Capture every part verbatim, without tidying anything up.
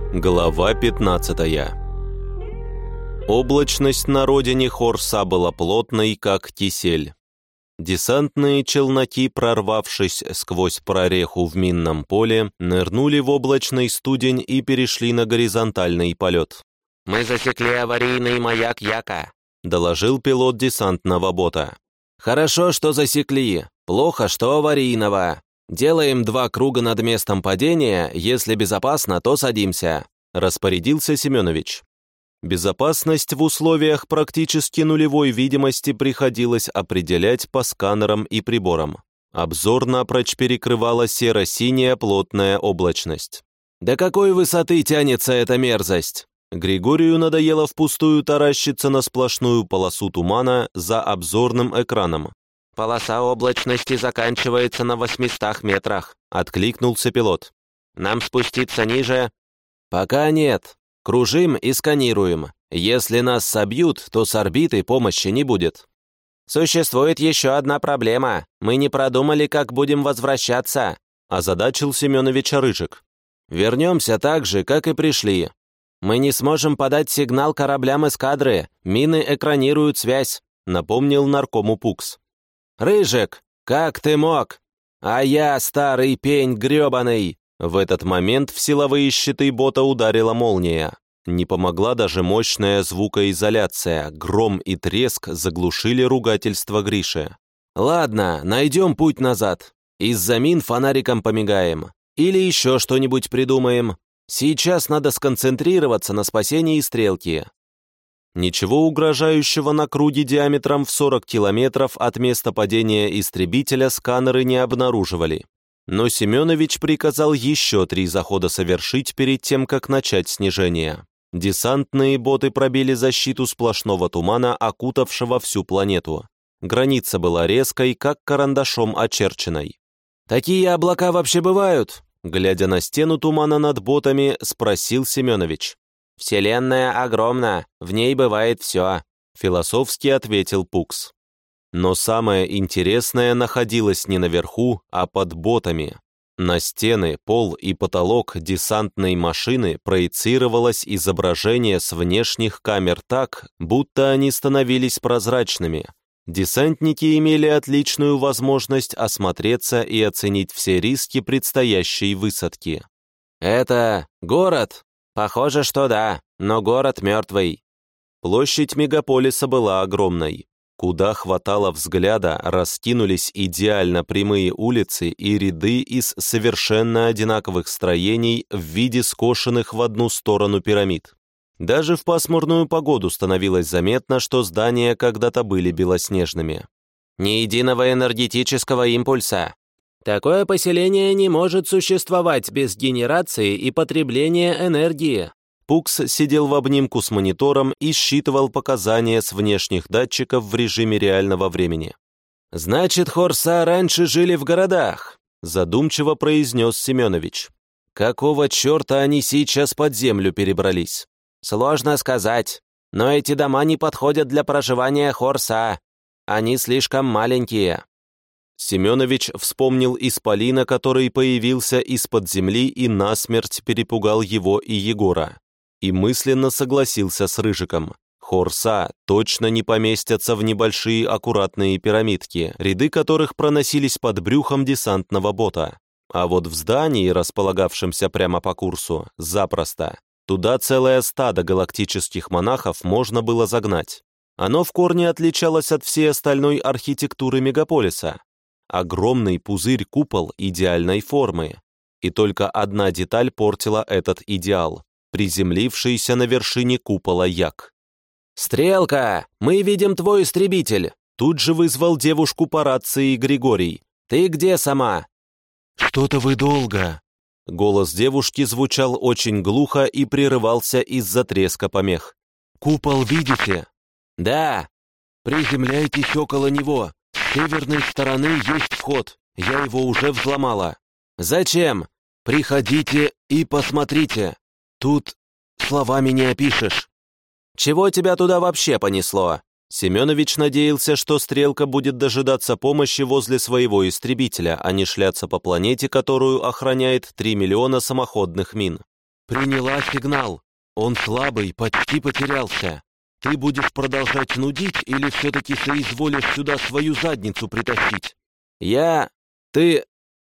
Глава пятнадцатая. Облачность на родине Хорса была плотной, как кисель. Десантные челноки, прорвавшись сквозь прореху в минном поле, нырнули в облачный студень и перешли на горизонтальный полет. «Мы засекли аварийный маяк Яка», — доложил пилот десантного бота. «Хорошо, что засекли. Плохо, что аварийного. Делаем два круга над местом падения. Если безопасно, то садимся», — распорядился Семенович. Безопасность в условиях практически нулевой видимости приходилось определять по сканерам и приборам. Обзор напрочь перекрывала серо-синяя плотная облачность. «До какой высоты тянется эта мерзость?» Григорию надоело впустую таращиться на сплошную полосу тумана за обзорным экраном. «Полоса облачности заканчивается на восьмистах метрах», — откликнулся пилот. «Нам спуститься ниже?» «Пока нет. Кружим и сканируем. Если нас собьют, то с орбиты помощи не будет». «Существует еще одна проблема. Мы не продумали, как будем возвращаться», — озадачил Семенович Рыжик. «Вернемся так же, как и пришли. Мы не сможем подать сигнал кораблям эскадры. Мины экранируют связь», — напомнил наркому Пукс. «Рыжик, как ты мог? А я, старый пень гребаный!» В этот момент в силовые щиты бота ударила молния. Не помогла даже мощная звукоизоляция, гром и треск заглушили ругательство Гриши. «Ладно, найдем путь назад. Из-за мин фонариком помигаем. Или еще что-нибудь придумаем. Сейчас надо сконцентрироваться на спасении стрелки». Ничего угрожающего на круге диаметром в сорок километров от места падения истребителя сканеры не обнаруживали. Но Семенович приказал еще три захода совершить перед тем, как начать снижение. Десантные боты пробили защиту сплошного тумана, окутавшего всю планету. Граница была резкой, как карандашом очерченной. «Такие облака вообще бывают?» Глядя на стену тумана над ботами, спросил Семенович. «Вселенная огромна, в ней бывает все», — философски ответил Пукс. Но самое интересное находилось не наверху, а под ботами. На стены, пол и потолок десантной машины проецировалось изображение с внешних камер так, будто они становились прозрачными. Десантники имели отличную возможность осмотреться и оценить все риски предстоящей высадки. «Это город?» «Похоже, что да, но город мертвый». Площадь мегаполиса была огромной. Куда хватало взгляда, раскинулись идеально прямые улицы и ряды из совершенно одинаковых строений в виде скошенных в одну сторону пирамид. Даже в пасмурную погоду становилось заметно, что здания когда-то были белоснежными. «Ни единого энергетического импульса. Такое поселение не может существовать без генерации и потребления энергии». Пукс сидел в обнимку с монитором и считывал показания с внешних датчиков в режиме реального времени. «Значит, Хорса раньше жили в городах», — задумчиво произнес Семенович. «Какого черта они сейчас под землю перебрались? Сложно сказать, но эти дома не подходят для проживания Хорса. Они слишком маленькие». Семенович вспомнил исполина, который появился из-под земли и насмерть перепугал его и Егора. И мысленно согласился с Рыжиком. Хорса точно не поместятся в небольшие аккуратные пирамидки, ряды которых проносились под брюхом десантного бота. А вот в здании, располагавшемся прямо по курсу, запросто. Туда целое стадо галактических монахов можно было загнать. Оно в корне отличалось от всей остальной архитектуры мегаполиса. Огромный пузырь-купол идеальной формы. И только одна деталь портила этот идеал. Приземлившийся на вершине купола як. «Стрелка, мы видим твой истребитель!» Тут же вызвал девушку по рации Григорий. «Ты где сама?» «Что-то вы долго!» Голос девушки звучал очень глухо и прерывался из-за треска помех. «Купол видите?» «Да». «Приземляйтесь около него. С северной стороны есть вход. Я его уже взломала». «Зачем?» «Приходите и посмотрите. Тут словами не опишешь». «Чего тебя туда вообще понесло?» Семенович надеялся, что стрелка будет дожидаться помощи возле своего истребителя, а не шляться по планете, которую охраняет три миллиона самоходных мин. «Приняла сигнал. Он слабый, почти потерялся. Ты будешь продолжать нудить или все-таки соизволишь сюда свою задницу притащить?» «Я... Ты...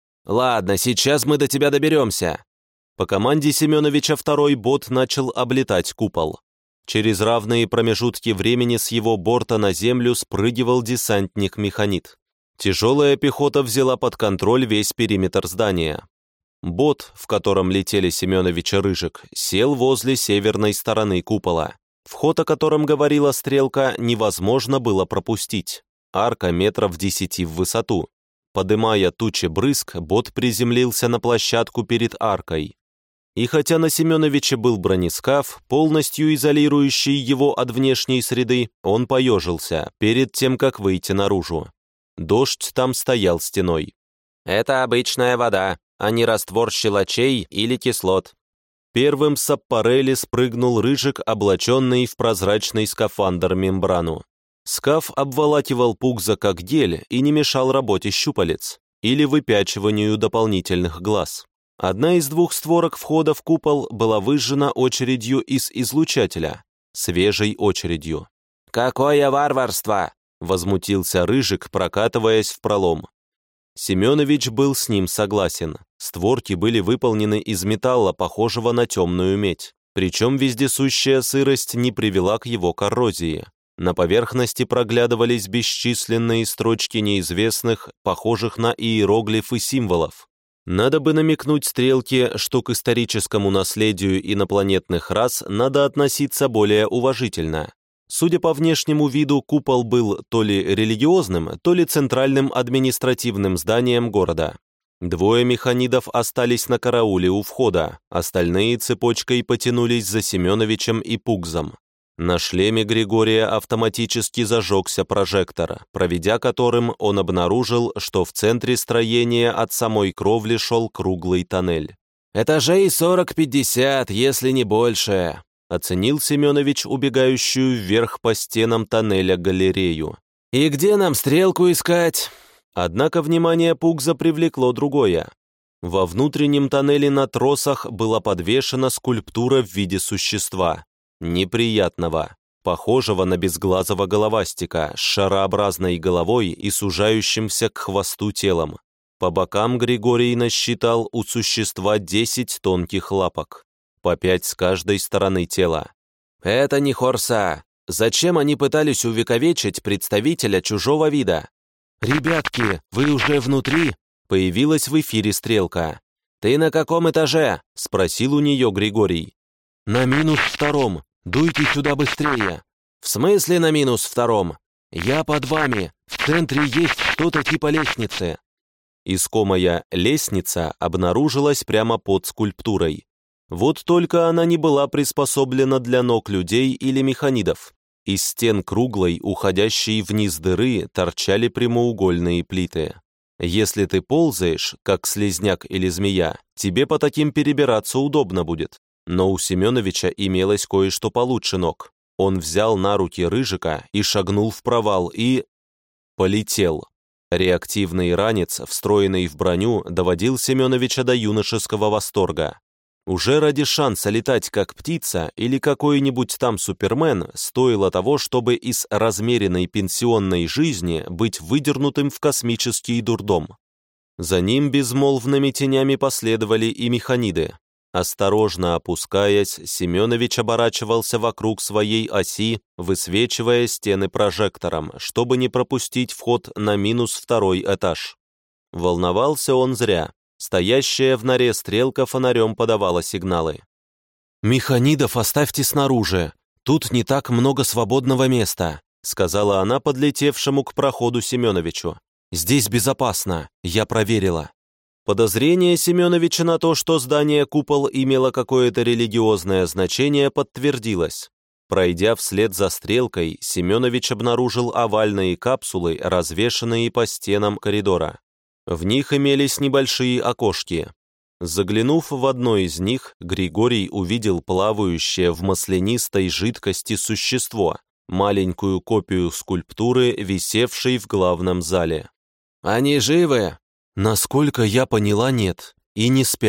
Ладно, сейчас мы до тебя доберемся». По команде Семеновича второй бот начал облетать купол. Через равные промежутки времени с его борта на землю спрыгивал десантник-механит. Тяжелая пехота взяла под контроль весь периметр здания. Бот, в котором летели Семенович и Рыжик, сел возле северной стороны купола. Вход, о котором говорила стрелка, невозможно было пропустить. Арка метров десяти в высоту. Подымая тучи брызг, бот приземлился на площадку перед аркой. И хотя на Семеновиче был бронескаф, полностью изолирующий его от внешней среды, он поежился перед тем, как выйти наружу. Дождь там стоял стеной. «Это обычная вода, а не раствор щелочей или кислот». Первым с аппарели спрыгнул Рыжик, облаченный в прозрачный скафандр-мембрану. Скаф обволакивал пугза как гель и не мешал работе щупалец или выпячиванию дополнительных глаз. Одна из двух створок входа в купол была выжжена очередью из излучателя, свежей очередью. «Какое варварство!» — возмутился Рыжик, прокатываясь в пролом. Семенович был с ним согласен. Створки были выполнены из металла, похожего на темную медь. Причем вездесущая сырость не привела к его коррозии. На поверхности проглядывались бесчисленные строчки неизвестных, похожих на иероглифы символов. Надо бы намекнуть стрелке, что к историческому наследию инопланетных рас надо относиться более уважительно. Судя по внешнему виду, купол был то ли религиозным, то ли центральным административным зданием города. Двое механидов остались на карауле у входа, остальные цепочкой потянулись за Семеновичем и Пугзом. На шлеме Григория автоматически зажегся прожектор, проведя которым он обнаружил, что в центре строения от самой кровли шел круглый тоннель. «Этажей сорок-пятьдесят, если не больше», — оценил Семенович убегающую вверх по стенам тоннеля галерею. «И где нам стрелку искать?» Однако внимание Пугза привлекло другое. Во внутреннем тоннеле на тросах была подвешена скульптура в виде существа. Неприятного, похожего на безглазого головастика, с шарообразной головой и сужающимся к хвосту телом. По бокам Григорий насчитал у существа десять тонких лапок, по пять с каждой стороны тела. «Это не Хорса. Зачем они пытались увековечить представителя чужого вида?» «Ребятки, вы уже внутри?» — появилась в эфире стрелка. «Ты на каком этаже?» — спросил у нее Григорий. «На минус втором. Дуйте сюда быстрее». «В смысле на минус втором?» «Я под вами. В центре есть что-то типа лестницы». Искомая лестница обнаружилась прямо под скульптурой. Вот только она не была приспособлена для ног людей или механидов. Из стен круглой, уходящей вниз дыры, торчали прямоугольные плиты. Если ты ползаешь, как слизняк или змея, тебе по таким перебираться удобно будет. Но у Семеновича имелось кое-что получше ног. Он взял на руки Рыжика и шагнул в провал и... полетел. Реактивный ранец, встроенный в броню, доводил Семеновича до юношеского восторга. Уже ради шанса летать как птица или какой-нибудь там супермен стоило того, чтобы из размеренной пенсионной жизни быть выдернутым в космический дурдом. За ним безмолвными тенями последовали и механиды. Осторожно опускаясь, Семенович оборачивался вокруг своей оси, высвечивая стены прожектором, чтобы не пропустить вход на минус второй этаж. Волновался он зря. Стоящая в норе стрелка фонарем подавала сигналы. «Механидов оставьте снаружи, тут не так много свободного места», сказала она подлетевшему к проходу Семеновичу. «Здесь безопасно, я проверила». Подозрение Семеновича на то, что здание-купол имело какое-то религиозное значение, подтвердилось. Пройдя вслед за стрелкой, Семенович обнаружил овальные капсулы, развешанные по стенам коридора. В них имелись небольшие окошки. Заглянув в одно из них, Григорий увидел плавающее в маслянистой жидкости существо, маленькую копию скульптуры, висевшей в главном зале. «Они живы?» «Насколько я поняла, нет. И не спят.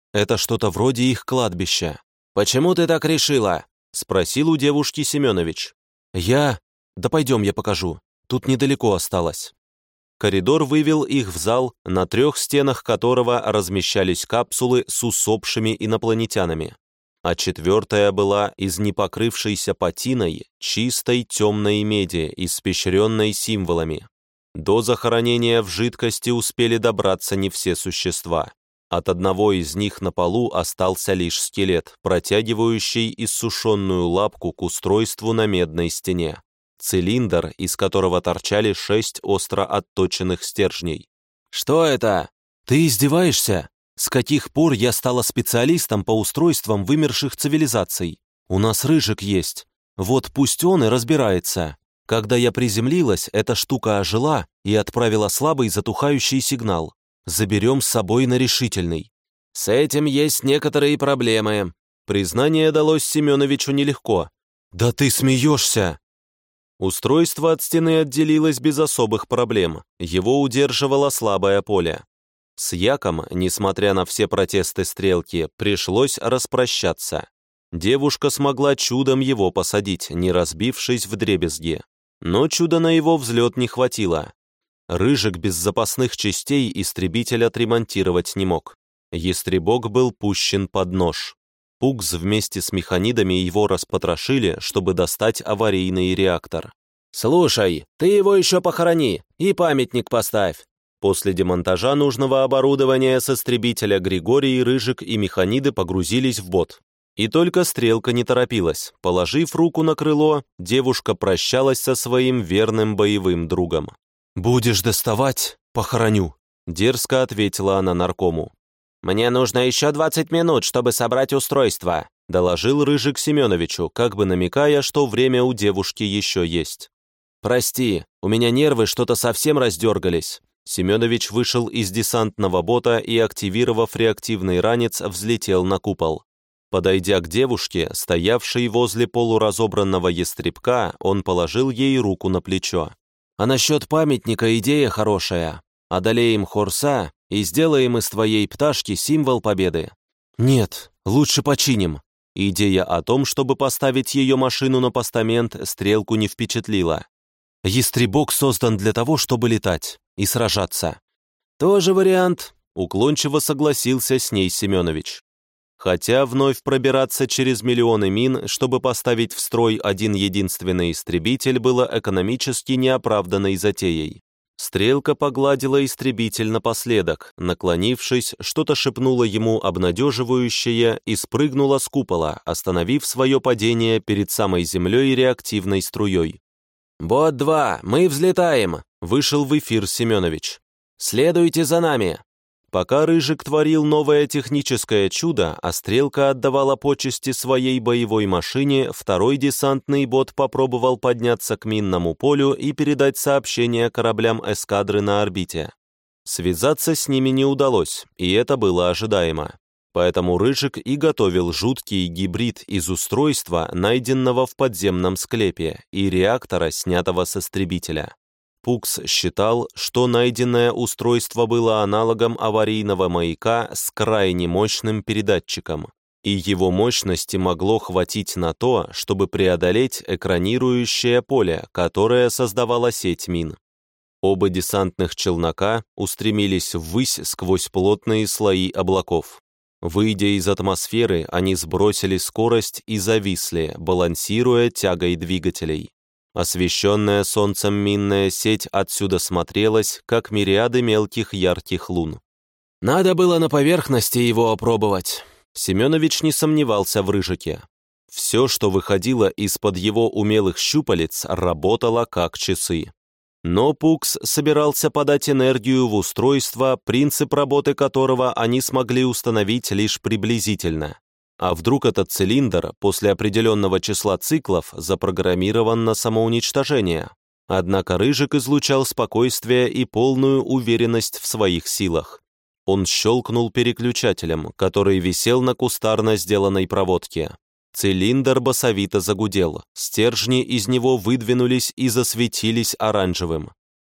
Это что-то вроде их кладбища. «Почему ты так решила?» — спросил у девушки Семенович. «Я... Да пойдем, я покажу. Тут недалеко осталось». Коридор вывел их в зал, на трех стенах которого размещались капсулы с усопшими инопланетянами. А четвертая была из непокрывшейся патиной, чистой темной меди, испещренной символами. До захоронения в жидкости успели добраться не все существа. От одного из них на полу остался лишь скелет, протягивающий иссушенную лапку к устройству на медной стене. Цилиндр, из которого торчали шесть остро отточенных стержней. «Что это?» «Ты издеваешься? С каких пор я стала специалистом по устройствам вымерших цивилизаций? У нас Рыжик есть. Вот пусть он и разбирается. Когда я приземлилась, эта штука ожила и отправила слабый затухающий сигнал. Заберем с собой на решительный». «С этим есть некоторые проблемы». Признание далось Семеновичу нелегко. «Да ты смеешься!» Устройство от стены отделилось без особых проблем. Его удерживало слабое поле. С Яком, несмотря на все протесты стрелки, пришлось распрощаться. Девушка смогла чудом его посадить, не разбившись вдребезги. Но чуда на его взлет не хватило. Рыжик без запасных частей истребитель отремонтировать не мог. Ястребок был пущен под нож. Пукс вместе с механидами его распотрошили, чтобы достать аварийный реактор. «Слушай, ты его еще похорони и памятник поставь». После демонтажа нужного оборудования с истребителя Григорий, Рыжик и механиды погрузились в бот. И только стрелка не торопилась. Положив руку на крыло, девушка прощалась со своим верным боевым другом. «Будешь доставать? Похороню», — дерзко ответила она наркому. «Мне нужно еще двадцать минут, чтобы собрать устройство», — доложил Рыжик Семеновичу, как бы намекая, что время у девушки еще есть. «Прости, у меня нервы что-то совсем раздергались». Семенович вышел из десантного бота и, активировав реактивный ранец, взлетел на купол. Подойдя к девушке, стоявшей возле полуразобранного ястребка, он положил ей руку на плечо. «А насчет памятника идея хорошая. Одолеем Хорса и сделаем из твоей пташки символ победы». «Нет, лучше починим». Идея о том, чтобы поставить ее машину на постамент, стрелку не впечатлила. Ястребок создан для того, чтобы летать и сражаться. «Тоже вариант», — уклончиво согласился с ней Семенович. Хотя вновь пробираться через миллионы мин, чтобы поставить в строй один единственный истребитель, было экономически неоправданной затеей. Стрелка погладила истребитель напоследок, наклонившись, что-то шепнула ему обнадеживающее и спрыгнула с купола, остановив свое падение перед самой землей реактивной струей. «Бот-два, мы взлетаем!» — вышел в эфир Семенович. «Следуйте за нами!» Пока Рыжик творил новое техническое чудо, а Стрелка отдавала почести своей боевой машине, второй десантный бот попробовал подняться к минному полю и передать сообщение кораблям эскадры на орбите. Связаться с ними не удалось, и это было ожидаемо. Поэтому Рыжик и готовил жуткий гибрид из устройства, найденного в подземном склепе, и реактора, снятого с истребителя. Пукс считал, что найденное устройство было аналогом аварийного маяка с крайне мощным передатчиком, и его мощности могло хватить на то, чтобы преодолеть экранирующее поле, которое создавала сеть мин. Оба десантных челнока устремились ввысь сквозь плотные слои облаков. Выйдя из атмосферы, они сбросили скорость и зависли, балансируя тягой двигателей. Освещенная солнцем минная сеть отсюда смотрелась, как мириады мелких ярких лун. «Надо было на поверхности его опробовать». Семенович не сомневался в Рыжике. Все, что выходило из-под его умелых щупалец, работало как часы. Но Пукс собирался подать энергию в устройство, принцип работы которого они смогли установить лишь приблизительно. А вдруг этот цилиндр после определенного числа циклов запрограммирован на самоуничтожение? Однако Рыжик излучал спокойствие и полную уверенность в своих силах. Он щелкнул переключателем, который висел на кустарно сделанной проводке. Цилиндр басовито загудел, стержни из него выдвинулись и засветились оранжевым.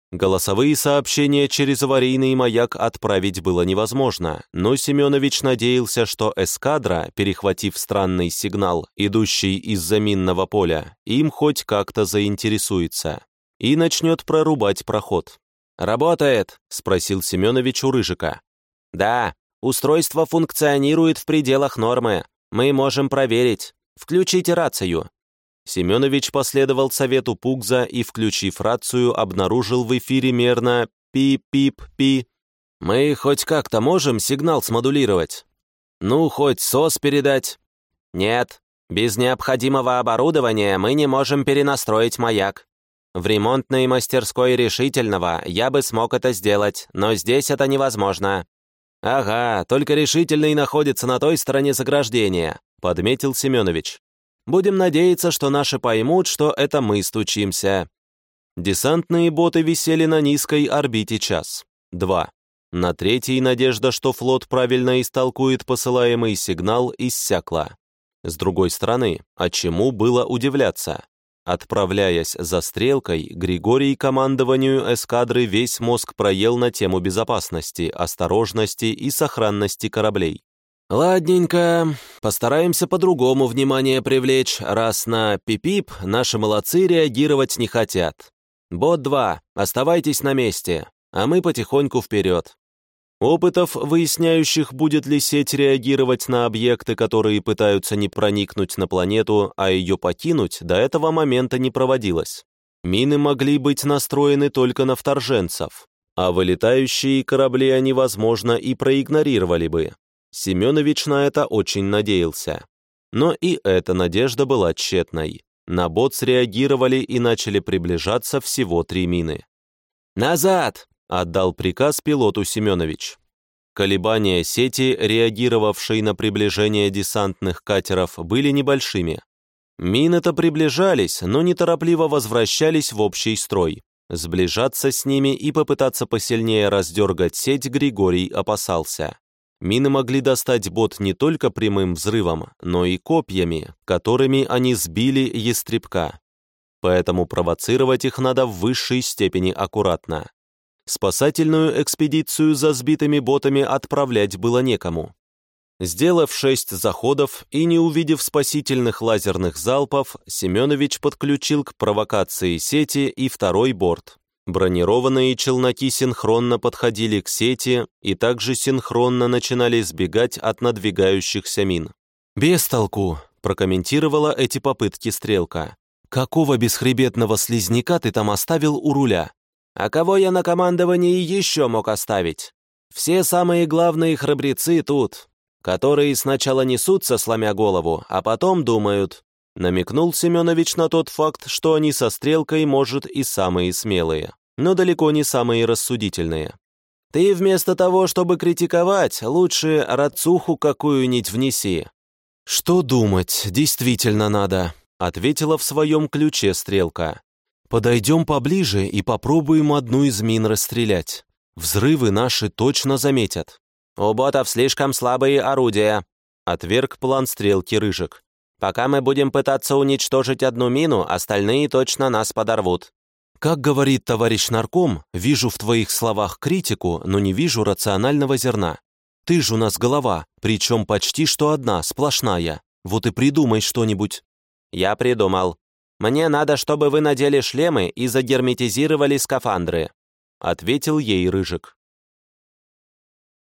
Голосовые сообщения через аварийный маяк отправить было невозможно, но Семенович надеялся, что эскадра, перехватив странный сигнал, идущий из-за минного поля, им хоть как-то заинтересуется и начнет прорубать проход. «Работает?» — спросил Семенович у Рыжика. «Да, устройство функционирует в пределах нормы. Мы можем проверить. Включите рацию». Семенович последовал совету Пугза и, включив рацию, обнаружил в эфире мерно «пи-пип-пи». «Мы хоть как-то можем сигнал смодулировать? Ну, хоть сос передать?» «Нет, без необходимого оборудования мы не можем перенастроить маяк. В ремонтной мастерской Решительного я бы смог это сделать, но здесь это невозможно». «Ага, только Решительный находится на той стороне заграждения», — подметил Семенович. «Будем надеяться, что наши поймут, что это мы стучимся». Десантные боты висели на низкой орбите час. Два. На третьей надежда, что флот правильно истолкует посылаемый сигнал, иссякла. С другой стороны, а чему было удивляться? Отправляясь за стрелкой, Григорий командованию эскадры весь мозг проел на тему безопасности, осторожности и сохранности кораблей. «Ладненько, постараемся по-другому внимание привлечь, раз на пип-пип наши молодцы реагировать не хотят. Бот два, оставайтесь на месте, а мы потихоньку вперед». Опытов, выясняющих, будет ли сеть реагировать на объекты, которые пытаются не проникнуть на планету, а ее покинуть, до этого момента не проводилось. Мины могли быть настроены только на вторженцев, а вылетающие корабли они, возможно, и проигнорировали бы. Семенович на это очень надеялся. Но и эта надежда была тщетной. На бот среагировали и начали приближаться всего три мины. «Назад!» — отдал приказ пилоту Семенович. Колебания сети, реагировавшей на приближение десантных катеров, были небольшими. Мины-то приближались, но неторопливо возвращались в общий строй. Сближаться с ними и попытаться посильнее раздергать сеть Григорий опасался. Мины могли достать бот не только прямым взрывом, но и копьями, которыми они сбили ястребка. Поэтому провоцировать их надо в высшей степени аккуратно. Спасательную экспедицию за сбитыми ботами отправлять было некому. Сделав шесть заходов и не увидев спасительных лазерных залпов, Семенович подключил к провокации сети и второй борт. Бронированные челноки синхронно подходили к сети и также синхронно начинали сбегать от надвигающихся мин. «Без толку», — прокомментировала эти попытки Стрелка. «Какого бесхребетного слизняка ты там оставил у руля?» «А кого я на командовании еще мог оставить? Все самые главные храбрецы тут, которые сначала несутся, сломя голову, а потом думают». Намекнул Семенович на тот факт, что они со Стрелкой, может, и самые смелые, но далеко не самые рассудительные. «Ты вместо того, чтобы критиковать, лучше рацуху какую-нибудь внеси». «Что думать, действительно надо», — ответила в своем ключе Стрелка. «Подойдем поближе и попробуем одну из мин расстрелять. Взрывы наши точно заметят». «У ботов слишком слабые орудия», — отверг план Стрелки Рыжик. «Пока мы будем пытаться уничтожить одну мину, остальные точно нас подорвут». «Как говорит товарищ нарком, вижу в твоих словах критику, но не вижу рационального зерна. Ты ж у нас голова, причем почти что одна, сплошная. Вот и придумай что-нибудь». «Я придумал. Мне надо, чтобы вы надели шлемы и загерметизировали скафандры», — ответил ей Рыжик.